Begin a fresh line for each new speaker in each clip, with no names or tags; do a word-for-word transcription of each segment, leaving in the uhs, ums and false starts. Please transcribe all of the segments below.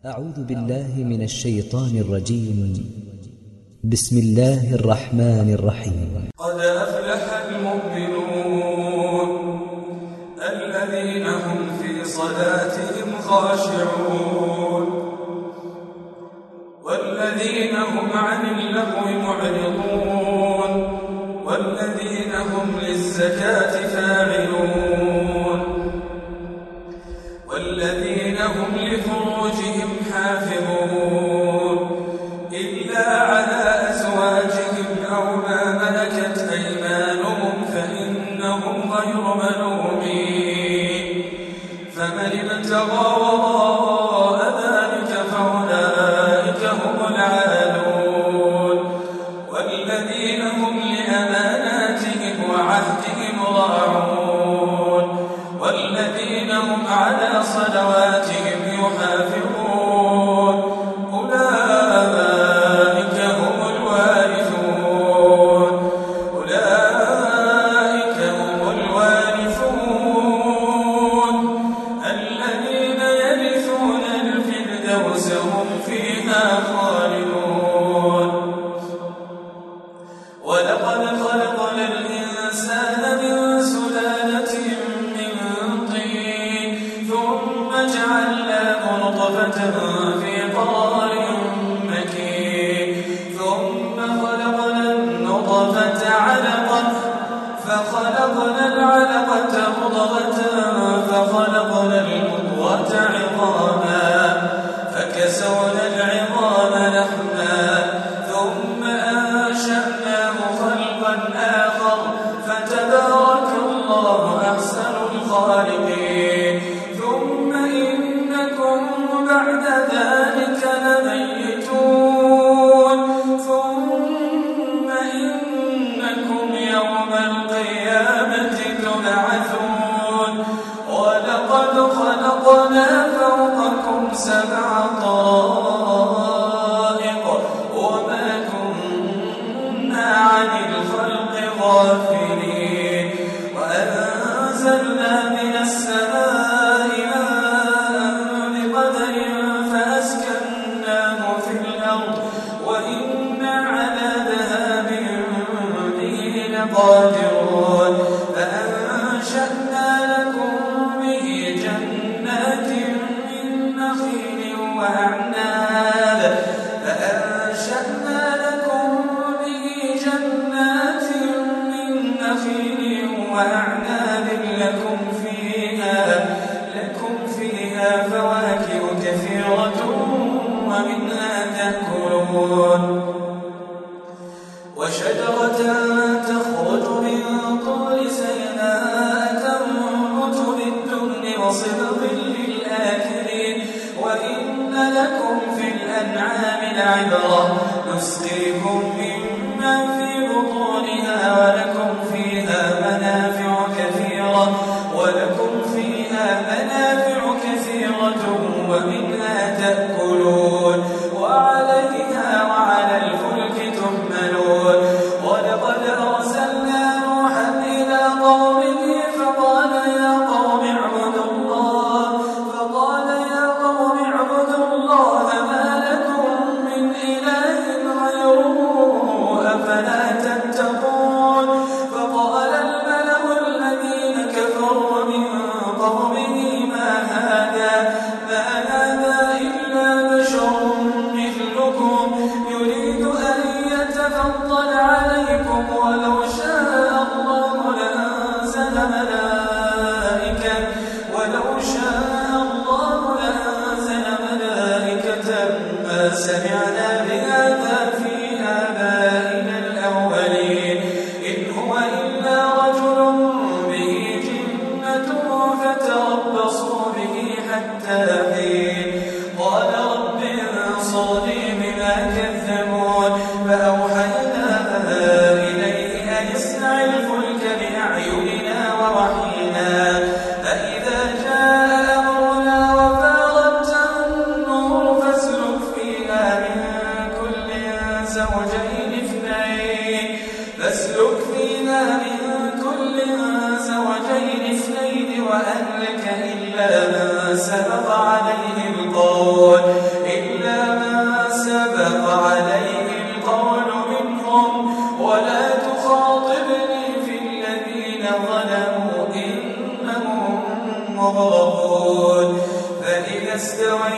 أعوذ بالله من الشيطان الرجيم. بسم الله الرحمن الرحيم.
قد أفلح المؤمنون الذين هم في صلاتهم خاشعون والذين هم عن اللغو معرضون والذين هم للزكاة فاعلون والذين هم لفروجهم حافظون إلا على أزواجهم أو ما ملكت أيمانهم فإنهم غير ملومين فمن ابتغى وراء ذلك فأولئك هم العادون والذين هم لأماناتهم وعهدهم راعون والذين هم على صلواتهم يحافظون أولئك هم الوارثون أولئك هم الوارثون الذين يرثون الفردوس هم فيها خالدون ولقد خلقنا الإنسان من سلالة من طين ثم جعلناه نطفة في قرار مكين ثم خلقنا النطفة علقة فخلقنا العلقة مضغة فخلقنا المضغة عظاما فكسونا العظام لحما ثم أنشأناه خلقا آخر فتبارك الله أحسن الخالقين ثم إنكم بعد ذلك لميتون ثم إنكم يوم القيامة تبعثون ولقد خلقنا فوقكم سبع طرائق وما كنا عن الخلق غافلين وأنزلنا من السماء ماء بقدر فأسكناه في الأرض وإنا على ذهاب به لقادرون فأنشأنا لكم به جنات من نخيل وأعناب فأنشأنا لكم به جنات من نخيل وأعناب لكم فيها لكم فيها فواكه كثيرة ومنها تأكلون وشجرة تخرج من طول سيناء تنبت بالدهن وصبغ للآكلين وإن لكم في الأنعام لعبرة نسقيكم مما في بطونها ولكم فيها منافع كثيرة ولكم فيها منافع كثيرة ومنها تأكلون وعليها وعلى الفلك تحملون ولقد أرسلنا نوحا إلى قومه فقال يا قوم اعبدوا الله فقال يا قوم اعبدوا الله ما لكم من إله غيره أفلا تتقون فقال الملأ الذين كفروا من قومه ما هذا ما هذا إلا بشر مثلكم يريد أن يتفضل عليكم ولو شاء الله لأنزل ملائكة ولو شاء الله لأنزل ملائكة ما سمعنا بهذا في آبائنا الأولين إن هو إلا رجل به جنة فتربصوا به حتى حين قال رب انصرني بما كذبون فأوحينا إليه أن اصنع الفلك بأعيننا ووحينا فإذا جاء أمرنا وفارت النور فاسلك فيها من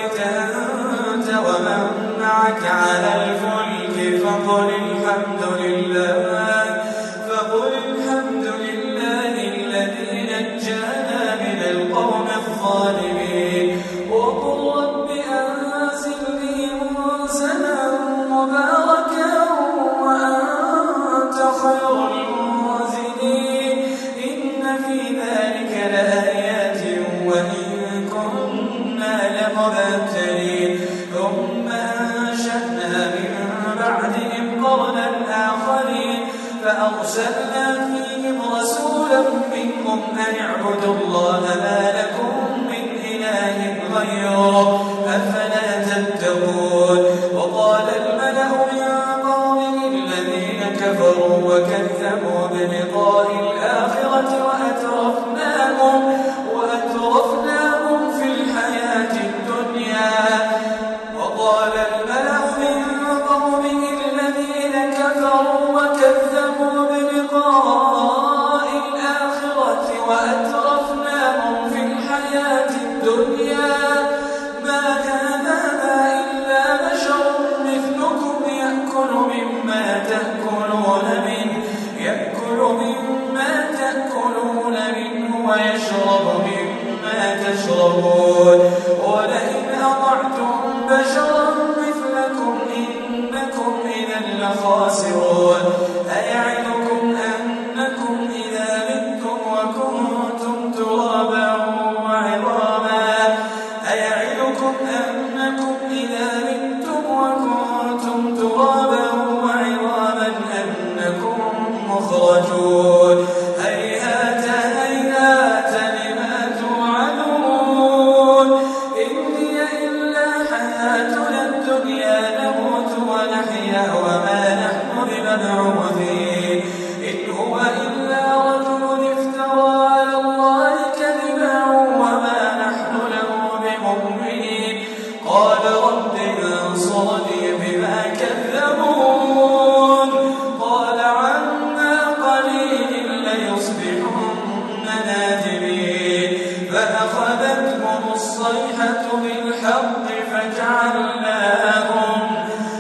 استويت أنت ومن معك على الفلك فقل الحمد لله فقل الحمد لله الذي نجانا من القوم الظالمين وقل رب أنزلني منزلا مباركا وأنت خير المنزلين إن في ذلك لآيات وإن كنا لمبتلين ثم أنشأنا من بعدهم قرنا آخرين فأرسلنا فيهم رسولا منهم أن اعبدوا الله ما لكم من إله غيره أفلا تتقون وقال الملأ من قومه الذين كفروا وكذبوا بلقاء الآخرة وأترفناهم وأترفناهم في الحياة الدنيا وقال الملأ من قومه الذين كفروا وكذبوا بلقاء الآخرة وأترفناهم في الحياة الدنيا ما هذا إلا بشر مثلكم يأكل مما تأكلون منه يأكل مما تأكلون منه ويشرب مما تشربون ولئن أطعتم بشرا مثلكم إنكم إذا لخاسرون أيعدكم أنكم إذا متم وكنتم ترابا وعظاما أيعدكم أنكم إذا متم وكنتم ترابا وعظاما أنكم مخرجون هيهات هيهات لما توعدون إن هي إلا حياتنا الدنيا نموت ونحيا وما نحن بمبعوثين إن هو إلا رجل افترى على الله كذبا وما نحن له بمؤمنين قال رب انصرني بما كذبون قال عما قليل ليصبحن نادمين فأخذتهم الصيحة بالحق فجعلناهم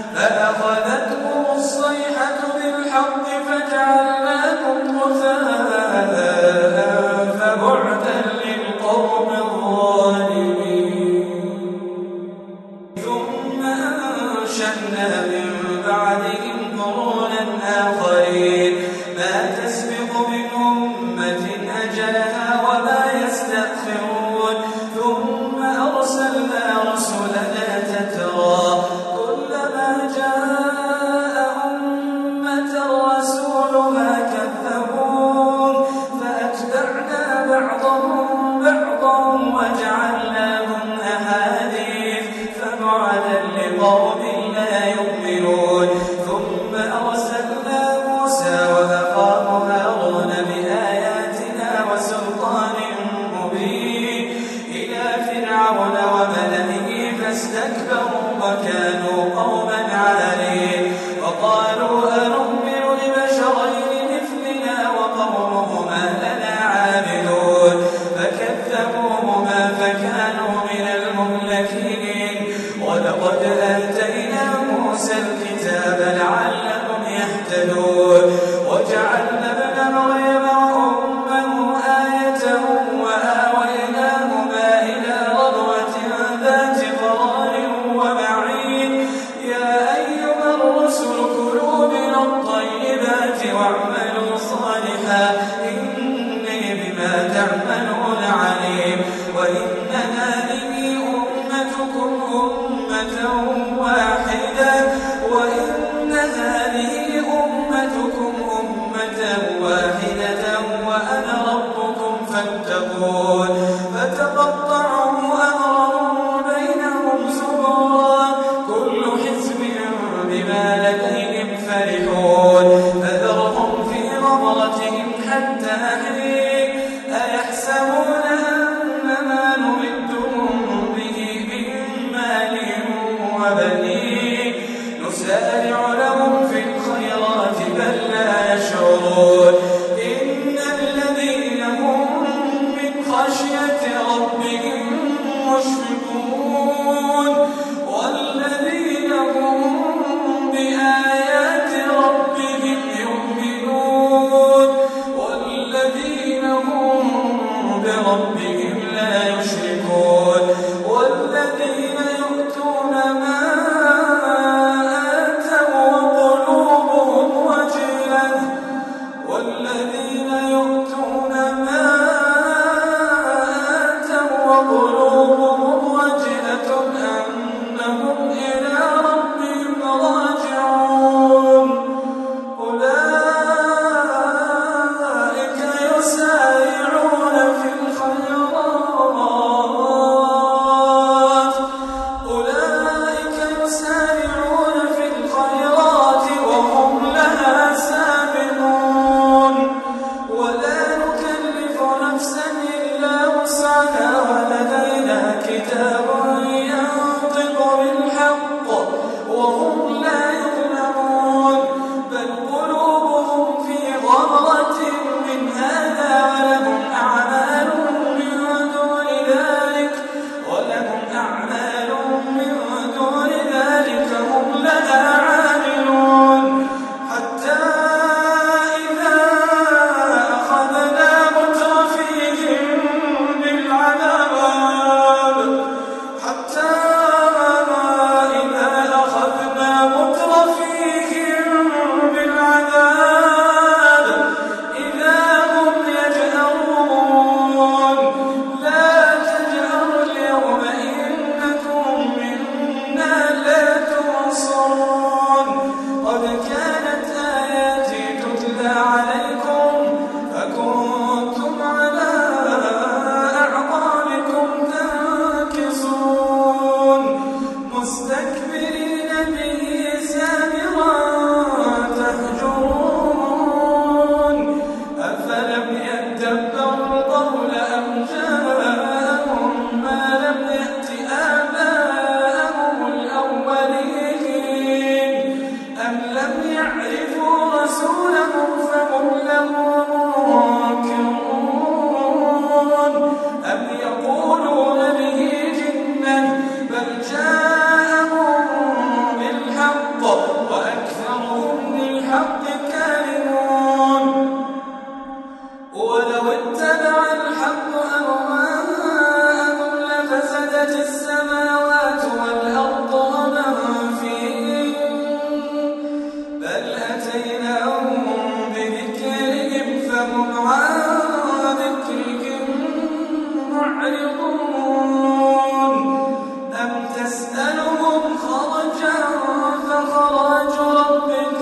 فأخذتهم الصيحة بالحق فجعلناهم غثاء فبعدا للقوم الظالمين ثم أنشأنا من بعدهم قرونا آخرين ما تسبق من أمة أجلها وما يستأخرون ثم أرسلنا رسلنا تترى كلما جاء أمة رسولها كذبون فأتبعنا بعضهم بعضا وجعلناهم أحاديث فبعدا لقوم لا يؤمنون ثم أرسلنا موسى وأخاه هارون بآياتنا وسلطان مبين إلى فرعون وملئه فاستكبروا وكانوا قوما عالين وقالوا أنؤمن لبشرين مثلنا وقومهما لنا عابدون فكذبوهما فكانوا من المهلكين ولقد آتينا موسى الكتاب لعلهم يهتدون وجعلنا ابن مريم وأمه آية وآويناهما إلى ربوة ذات قرار ومعين يا أيها الرسل كلوا من الطيبات واعملوا صالحا إني بما تعملون عليم وإن هذه أمتكم أمة واحدة وإن هذه أمتكم أمة واحدة وأنا ربكم فاتقون فتقطعوا أمرهم بينهم زبرا كل حزب بما لديهم فرحون فذرهم في غمرتهم حتى حين أيحسبون أن ما نمدهم به من مال وبنين تسألهم خرجا فخراج ربك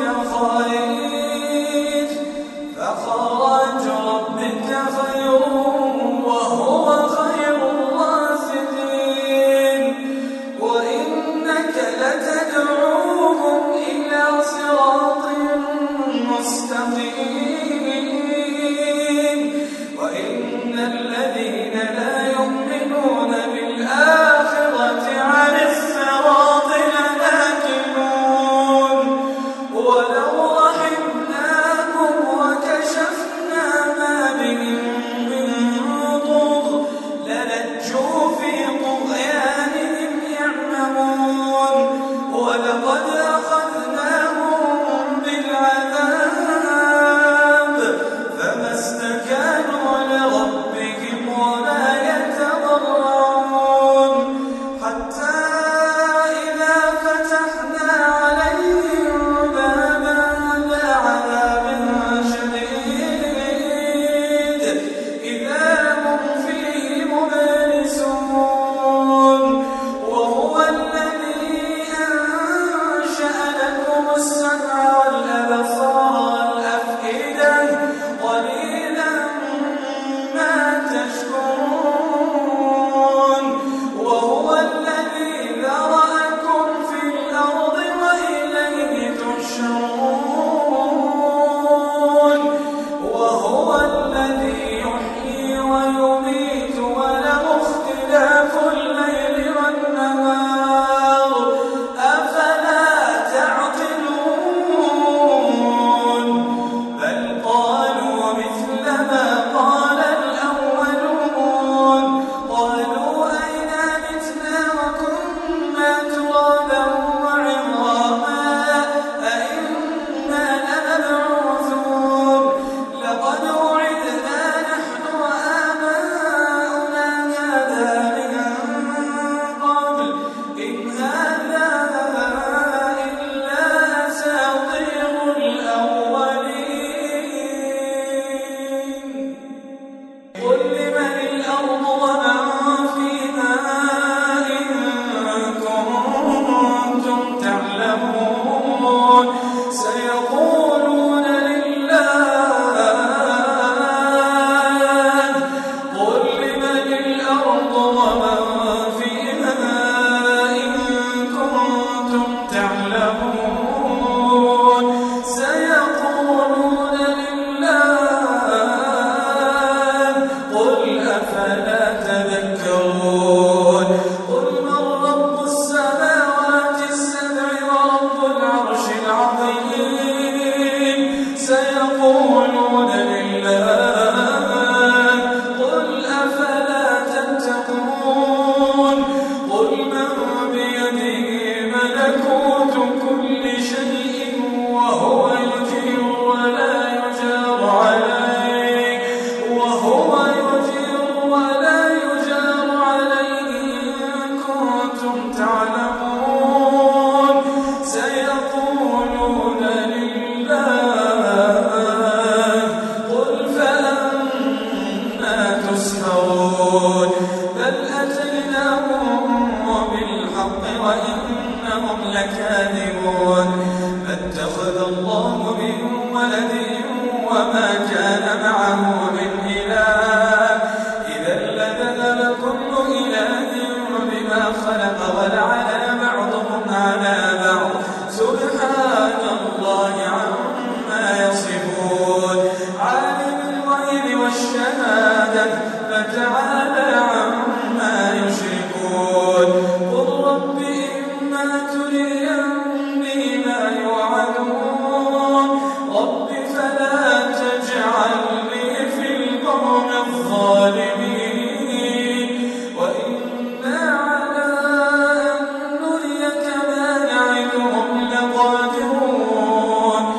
خير فخراج ربك خير وهو خير الرازقين وإنك لتدعوهم إلى صراط مستقيم وإن الذين لا يؤمنون بالآخرة عن الصراط لناكبون ولو رحمناهم وكشفنا ما بهم من ضر للجوا في طغيانهم يعمهون ولقد أخذناهم بالعذاب فما استكانوا لربهم ولا يتضرعون حتى إذا فتحنا عليهم بابا ذا عذاب شديد إذا هم فيه مبلسون وهو الذي أنشأ لكم السمع والأبصار والأفئدة قليلا ما تشكرون وهو الذي ذرأكم في الأرض وإليه تحشرون وهو الذي يحيي ويميت وله اختلاف الليل والنهار أفلا تعقلون بل قالوا مثل ما قال الأولون قالوا أئذا متنا وكنا ترابا وعظاما أئنا لمبعوثون لقد وعدنا نحن وآباؤنا هذا من قبل إن هذا إلا أساطير الأولين قل لمن الأرض ومن فيها إن كنتم تعلمون سيقولون لله قل لمن الأرض ومن فيها إن كنتم تعلمون سيقولون لله قل أفلا تذكرون قل من رب السماوات السبع ورب العرش العظيم سيقولون لله قل أفلا تتقون قل من بيده ملكوت كل شيء وهو يجير ولا يجار عليه وهو يجير ولا يجار عليه إن كنتم تعلمون سيقولون لله قل فأنا تسحرون بل أتيناهم بالحق وإنهم لكاذبون فاتخذ الله من ولد وما كان معه من إله إذا لذهب كل إله بما خلق ولعلى بعضهم على بعض سبحان الله عما يصفون عالم الغيب والشهادة فتعالى عما يشركون قل رب إما تريني ما يوعدون رب فلا تجعلني في القوم الظالمين وإنا على أن نريك ما نعدهم لقادرون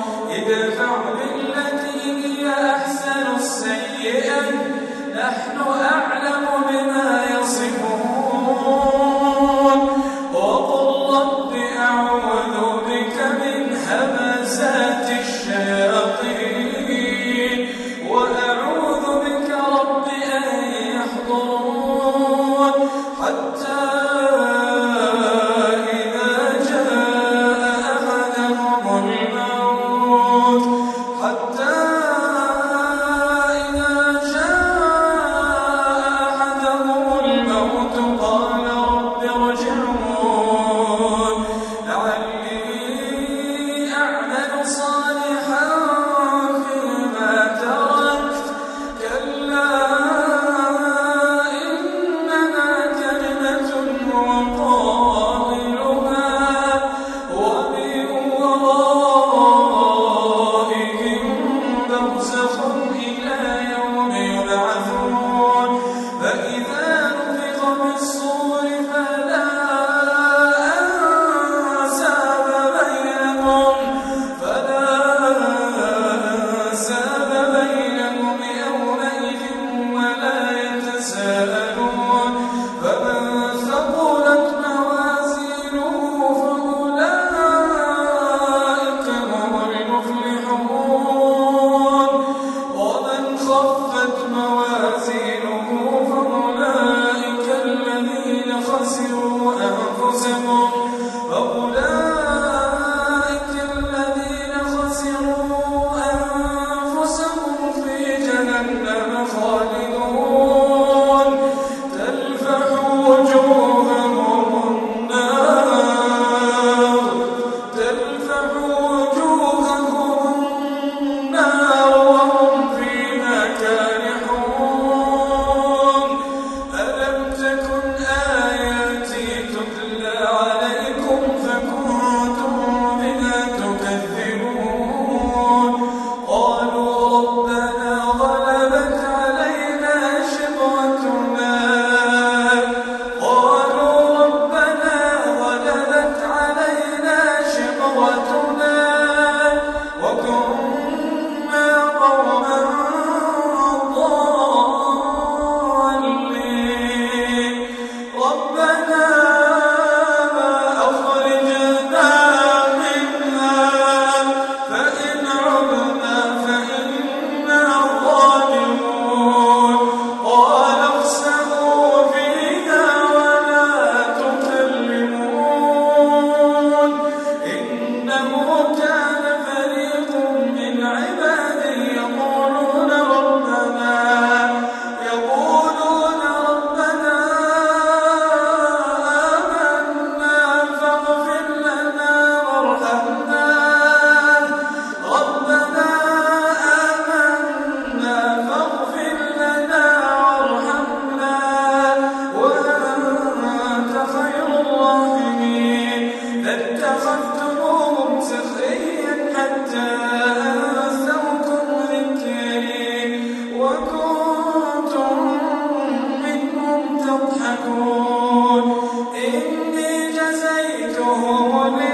يمسسهم